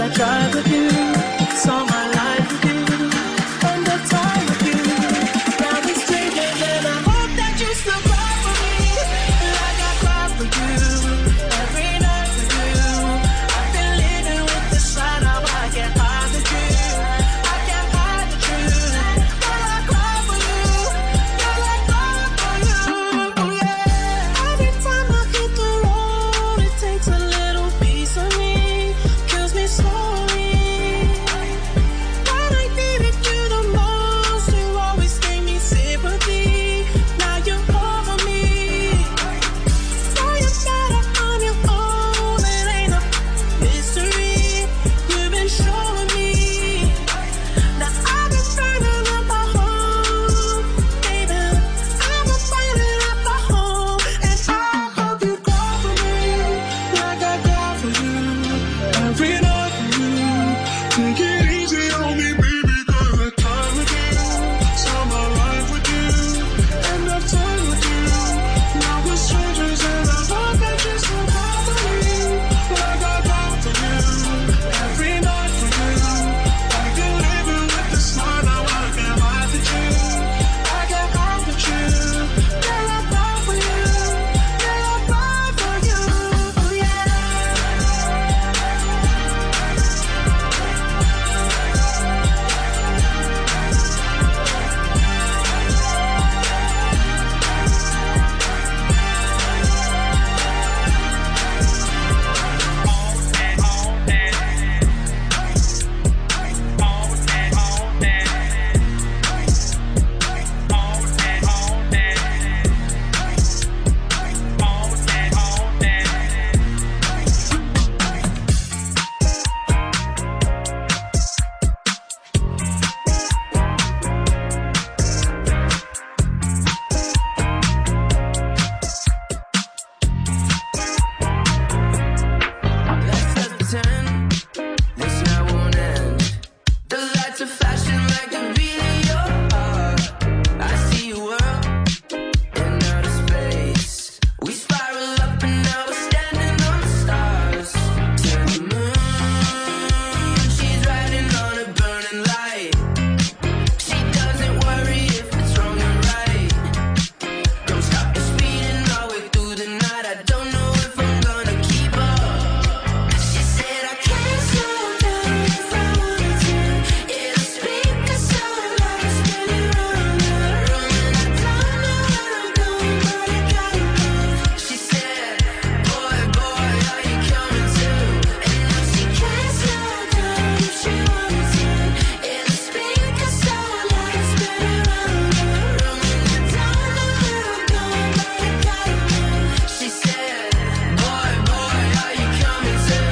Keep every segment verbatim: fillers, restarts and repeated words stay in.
I tried with you, saw my life with you, spend the time with you. Now we're strangers and I hope that you still cry for me, like I cry for you, every night for you. I've been living with the sun, now I can't hide the truth, I can't hide the truth. Girl, I cry for you, girl, I cry for you, yeah. Every time I hit the road, it takes a little piece of me, kills me slowly. When I needed you the most, you always gave me sympathy. Now you're over me. Now you're better on your own, it ain't a mystery. You've been showing me. Now I've been burning up my home, baby. I've been burning up my home, and I hope you cry for me, like I cry for you, every night for you. Take it easy on me, baby, 'cause I time with you, saw my life with you, end of time with you. Now we're strangers and I hope that you still cry for me, like I cry for you, every night for you. I can live it with the sun, now I can't hide the truth, I can't hide the truth. Girl, I cry for you, girl, I cry for you, yeah. Let's just pretend this night won't end. The lights are flashing like the beat of your heart. I see your world in outer space. We spiral up and now we're standing on the stars. To the moon, she's riding on a burning light. She doesn't worry if it's wrong or right. Don't stop the speeding all the way through the night. I don't know if I'm gonna keep up. She said I can't slow down if I wanted to. It'll speak a song like it's spinning round and round, and I don't know where I'm going, but I gotta move. She said, boy, boy, are you coming too? And now she can't slow down if she wanted to. It'll speak a song like it's spinning round and round, and I don't know where I'm going, but I gotta move. She said, boy, boy, are you coming too?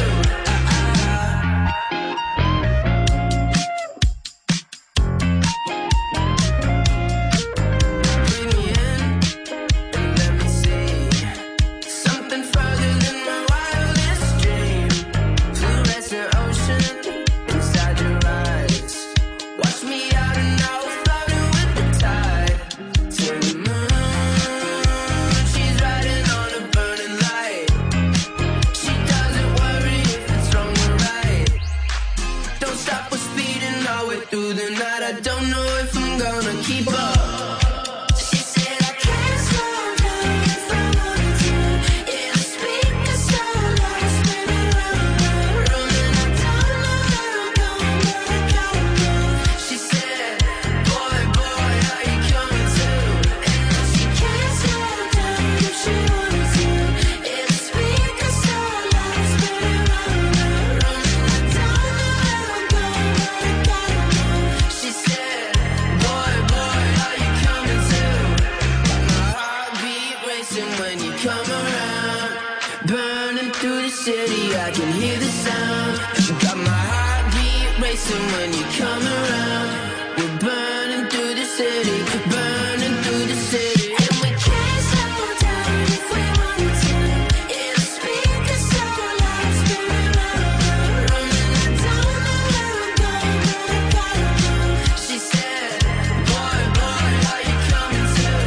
Bring me in and let me see something further than my wildest dream. Fluorescent ocean inside your eyes. Watch me out and now we're floating with the tide. To the moon, she's riding on a burning light. She doesn't worry if it's wrong or right. Don't stop, we're speeding all the way through the night. I don't know if I'm gonna keep up. She said I can't slow down if I wanted to. It'll speak a song like it's spinning round and round, and I don't know where I'm going, but I gotta move. She said, boy, boy, are you coming too? And now she can't slow down if she wanted to. It'll speak a song like it's spinning round and round, and I don't know where I'm going, but I gotta move. She said, boy, boy, are you coming too? My heartbeat racing when you come around. Burning through the city, I can hear the sound. You got my heartbeat racing when you come around. We're burning through the city, burning through the city. And we can't slow down if we wanted to. It'll speak a song like it's spinning round and round, and I don't know where I'm going, but I gotta move. She said, boy, boy, are you coming too?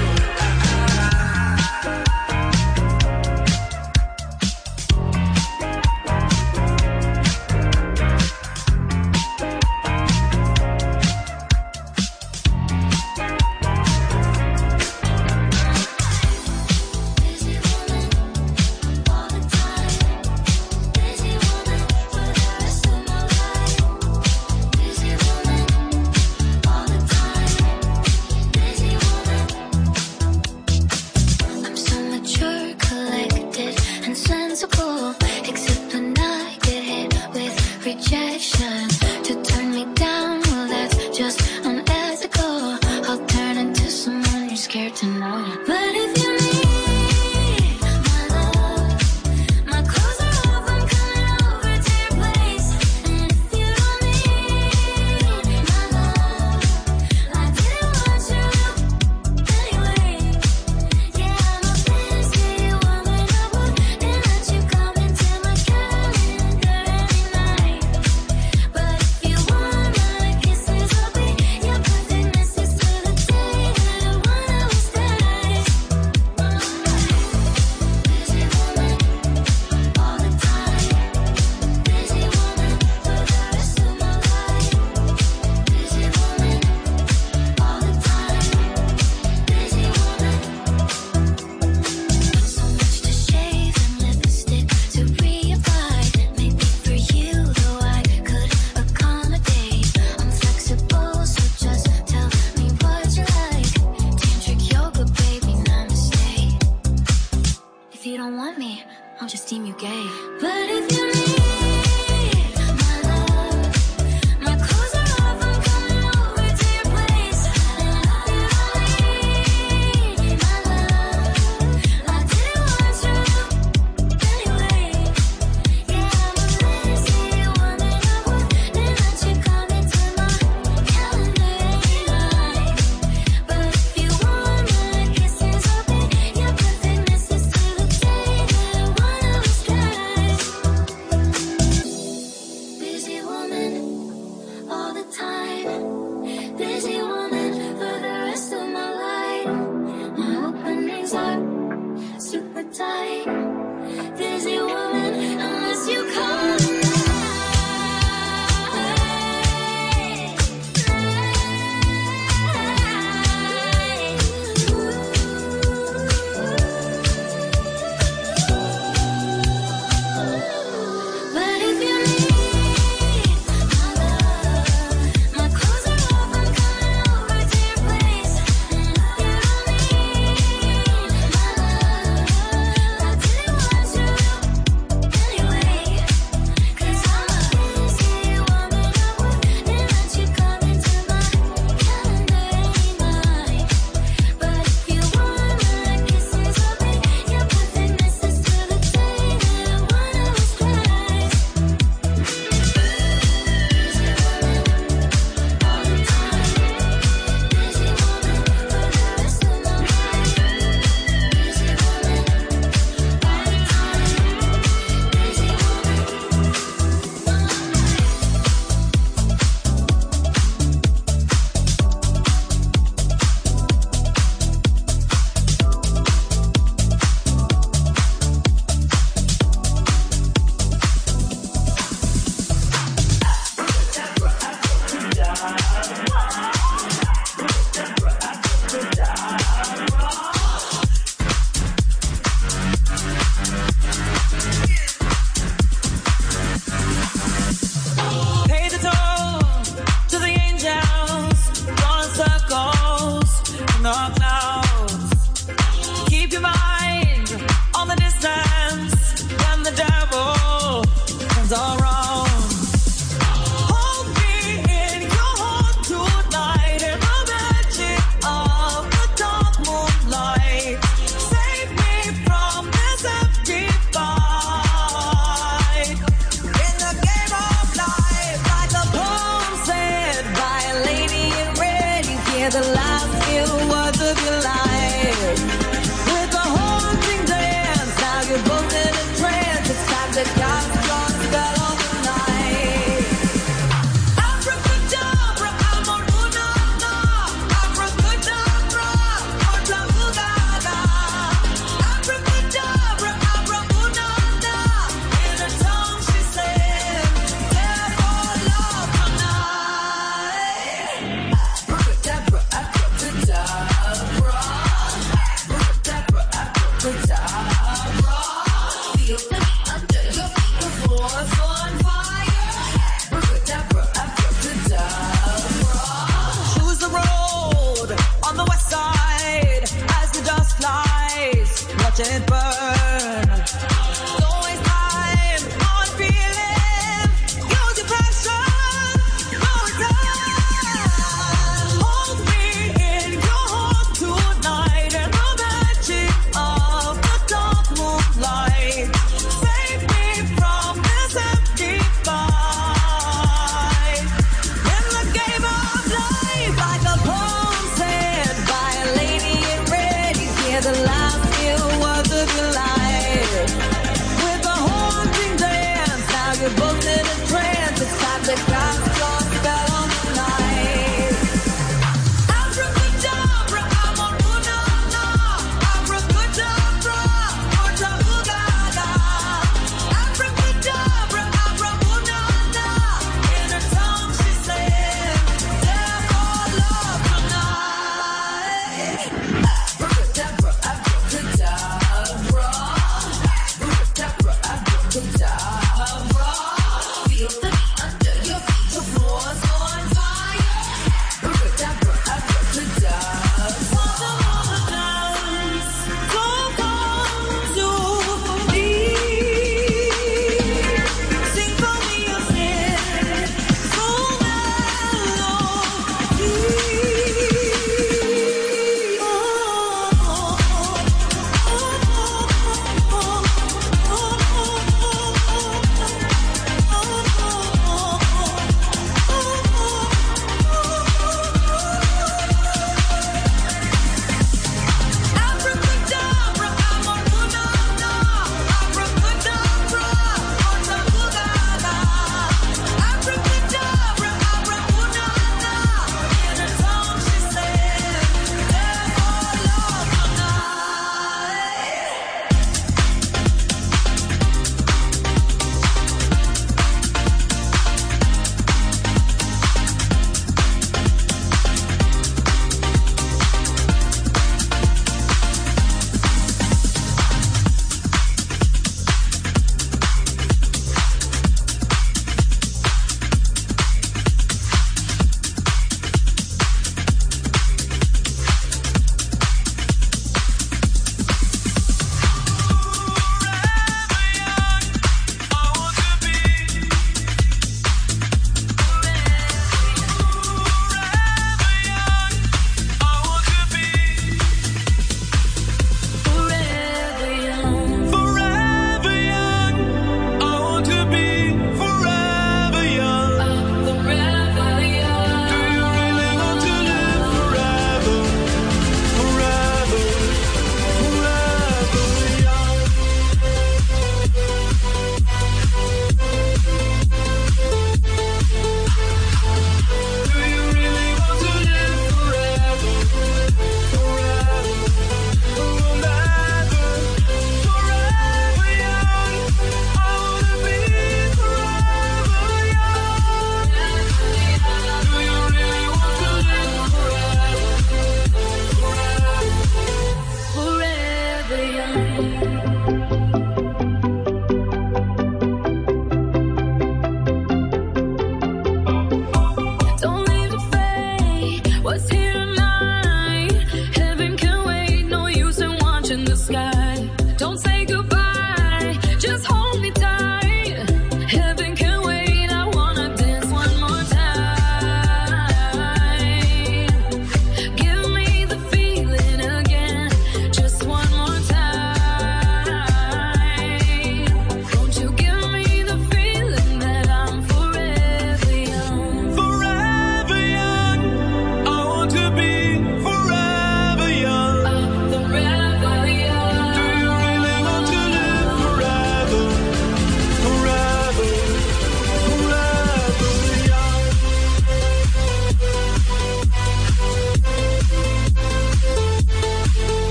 so cool. Except when I get hit with rejection. To turn me down, well that's just unethical. I'll turn into someone you're scared to know. But if you need my love, my clothes are off, I'm coming over to your place. And if you don't need my love, I didn't want you anyway. Yeah, I'm a busy woman, I wouldn't let you come into my calendar every night. But if you want my kisses, I'll be your perfect missus to the day that I wanna was dead. Busy woman, all the time. Busy woman for the rest of my life. Busy woman, all the time. Busy woman. So much to shave and lipstick to reapply. Maybe for you, though I could accommodate. I'm flexible, so just tell me what you like. Tantric yoga, baby, namaste. If you don't want me, I'll just deem you gay. But if you need my love, my clothes are off, I'm coming over to your place. And if you don't need my love, I didn't want you anyway. Yeah, I'm a lazy woman, I wouldn't let you come into my calendar every night. But if you want my kisses, I'll be your perfect missus to the day that I wanna was dead.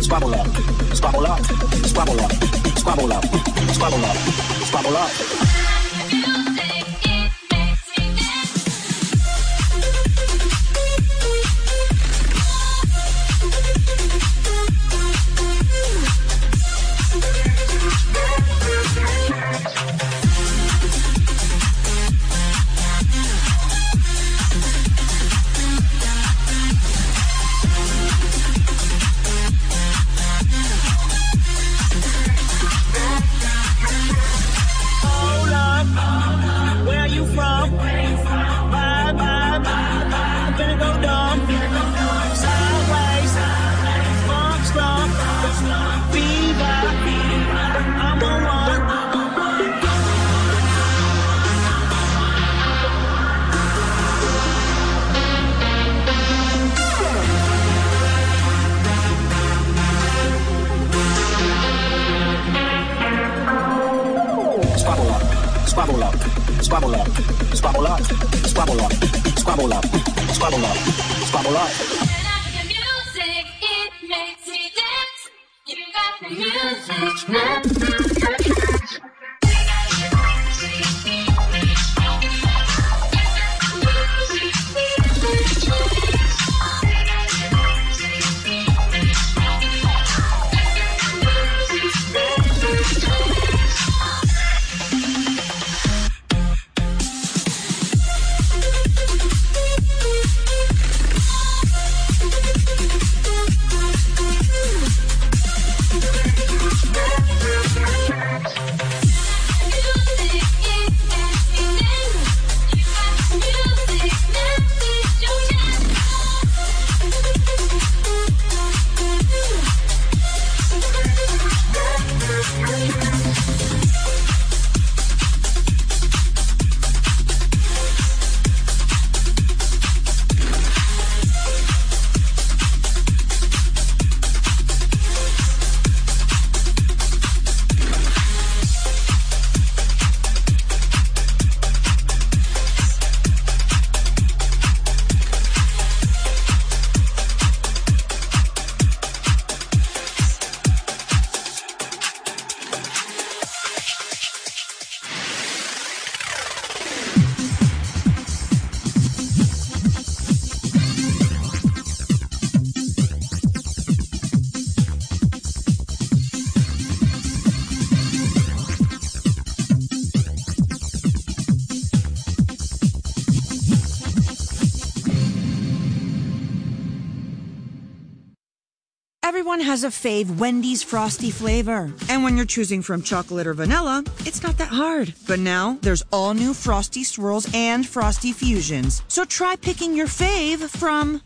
squabble up, squabble up, squabble up, squabble up, squabble up, squabble up. Squabble up, squabble up, squabble up, squabble up, squabble up, squabble up, squabble up. When I hear music, it makes me dance. You got the music. Everyone has a fave Wendy's Frosty flavor. And when you're choosing from chocolate or vanilla, it's not that hard. But now, there's all new Frosty Swirls and Frosty Fusions. So try picking your fave from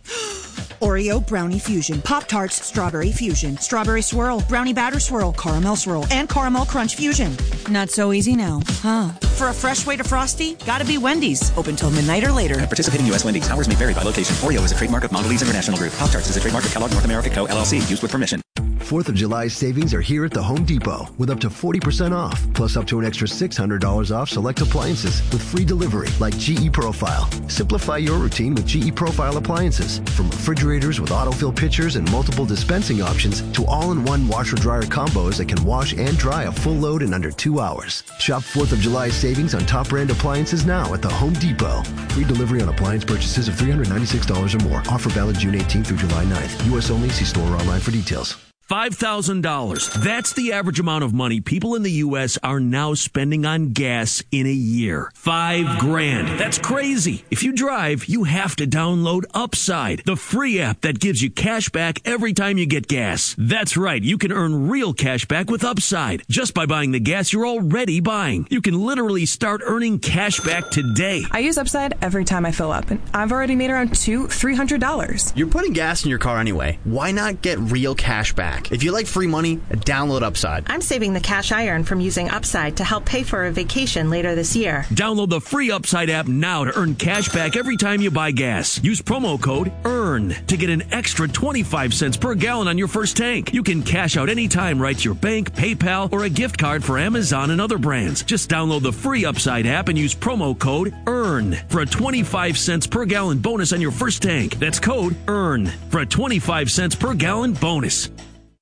Oreo Brownie Fusion, Pop-Tarts Strawberry Fusion, Strawberry Swirl, Brownie Batter Swirl, Caramel Swirl, and Caramel Crunch Fusion. Not so easy now, huh? For a fresh way to Frosty, gotta be Wendy's. Open till midnight or later. At participating U S Wendy's, hours may vary by location. Oreo is a trademark of Mondelez International Group. Pop-Tarts is a trademark of Kellogg North America Co. L L C. Used with permission. fourth of July savings are here at the Home Depot with up to forty percent off, plus up to an extra six hundred dollars off select appliances with free delivery like G E Profile. Simplify your routine with G E Profile appliances. From refrigerators with autofill pitchers and multiple dispensing options to all-in-one washer-dryer combos that can wash and dry a full load in under two hours. Shop fourth of July savings on top brand appliances now at the Home Depot. Free delivery on appliance purchases of three hundred ninety-six dollars or more. Offer valid June eighteenth through July ninth. U S only. See store or online for details. five thousand dollars. That's the average amount of money people in the U S are now spending on gas in a year. Five grand. That's crazy. If you drive, you have to download Upside, the free app that gives you cash back every time you get gas. That's right. You can earn real cash back with Upside just by buying the gas you're already buying. You can literally start earning cash back today. I use Upside every time I fill up, and I've already made around two, three hundred dollars. You're putting gas in your car anyway. Why not get real cash back? If you like free money, download Upside. I'm saving the cash I earn from using Upside to help pay for a vacation later this year. Download the free Upside app now to earn cash back every time you buy gas. Use promo code EARN to get an extra twenty-five cents per gallon on your first tank. You can cash out anytime right to your bank, PayPal, or a gift card for Amazon and other brands. Just download the free Upside app and use promo code EARN for a twenty-five cents per gallon bonus on your first tank. That's code EARN for a twenty-five cents per gallon bonus.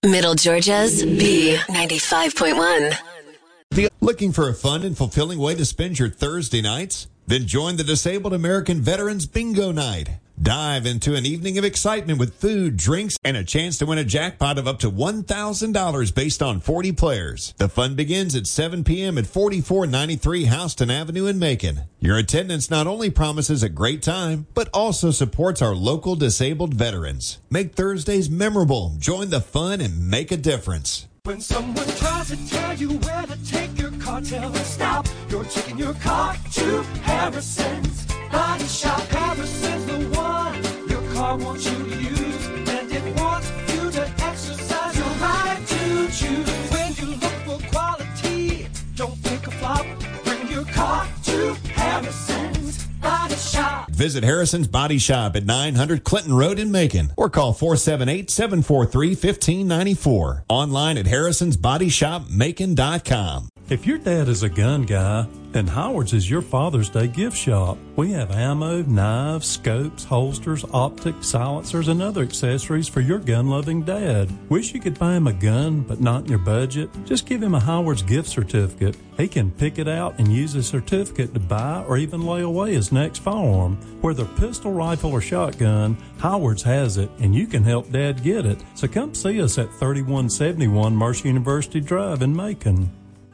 Middle Georgia's B ninety-five point one. Looking for a fun and fulfilling way to spend your Thursday nights? Then join the Disabled American Veterans Bingo Night. Dive into an evening of excitement with food, drinks, and a chance to win a jackpot of up to one thousand dollars based on forty players. The fun begins at seven p.m. at forty-four ninety-three Houston Avenue in Macon. Your attendance not only promises a great time, but also supports our local disabled veterans. Make Thursdays memorable. Join the fun and make a difference. When someone tries to tell you where to take your car, tell them stop. You're taking your car to Harrison's Body Shop. Harrison's the one your car wants you to use, and it wants you to exercise your right to choose. When you look for quality, don't think a flop. Bring your car to Harrison's Body Shop. Visit Harrison's Body Shop at nine hundred Clinton Road in Macon or call four seven eight, seven four three, one five nine four. Online at harrisons body shop macon dot com. If your dad is a gun guy, then Howard's is your Father's Day gift shop. We have ammo, knives, scopes, holsters, optics, silencers, and other accessories for your gun-loving dad. Wish you could buy him a gun, but not in your budget? Just give him a Howard's gift certificate. He can pick it out and use the certificate to buy or even lay away his next firearm. Whether pistol, rifle, or shotgun, Howard's has it, and you can help Dad get it. So come see us at thirty-one seventy-one Mercer University Drive in Macon.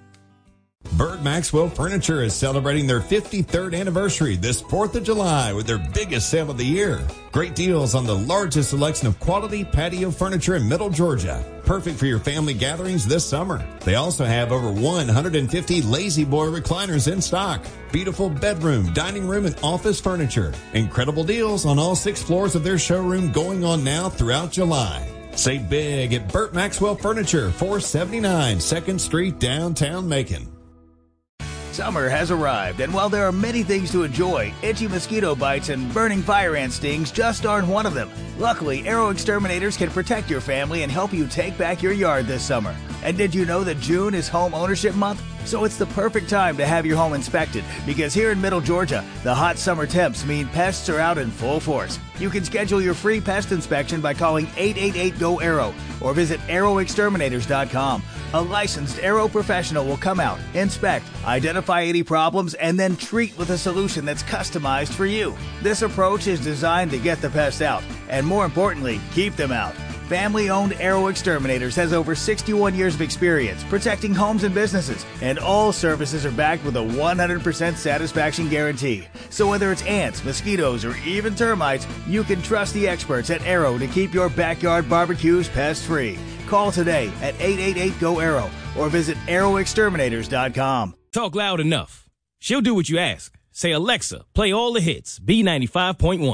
Bird Maxwell Furniture is celebrating their fifty-third anniversary this fourth of July with their biggest sale of the year. Great deals on the largest selection of quality patio furniture in Middle Georgia. Perfect for your family gatherings this summer. They also have over one hundred fifty Lazy Boy recliners in stock. Beautiful bedroom, dining room, and office furniture. Incredible deals on all six floors of their showroom going on now throughout July. Save big at Burt Maxwell Furniture, four seventy-nine second Street, downtown Macon. Summer has arrived, and while there are many things to enjoy, itchy mosquito bites and burning fire ant stings just aren't one of them. Luckily, Arrow Exterminators can protect your family and help you take back your yard this summer. And did you know that June is Home Ownership Month? So it's the perfect time to have your home inspected, because here in Middle Georgia, the hot summer temps mean pests are out in full force. You can schedule your free pest inspection by calling eight eight eight, G O, ARROW or visit arrow exterminators dot com. A licensed Arrow professional will come out, inspect, identify any problems, and then treat with a solution that's customized for you. This approach is designed to get the pests out, and more importantly, keep them out. Family-owned Arrow Exterminators has over sixty-one years of experience protecting homes and businesses, and all services are backed with a one hundred percent satisfaction guarantee. So whether it's ants, mosquitoes, or even termites, you can trust the experts at Arrow to keep your backyard barbecues pest-free. Call today at eight eight eight, G O, ARROW or visit arrow exterminators dot com. Talk loud enough. She'll do what you ask. Say, Alexa, play all the hits, B ninety-five point one.